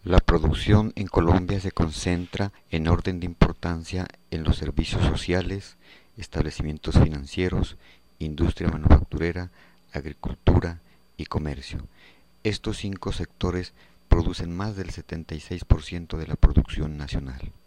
La producción en Colombia se concentra en orden de importancia en los servicios sociales, establecimientos financieros, industria manufacturera, agricultura y comercio. Estos cinco sectores producen más del 76% de la producción nacional.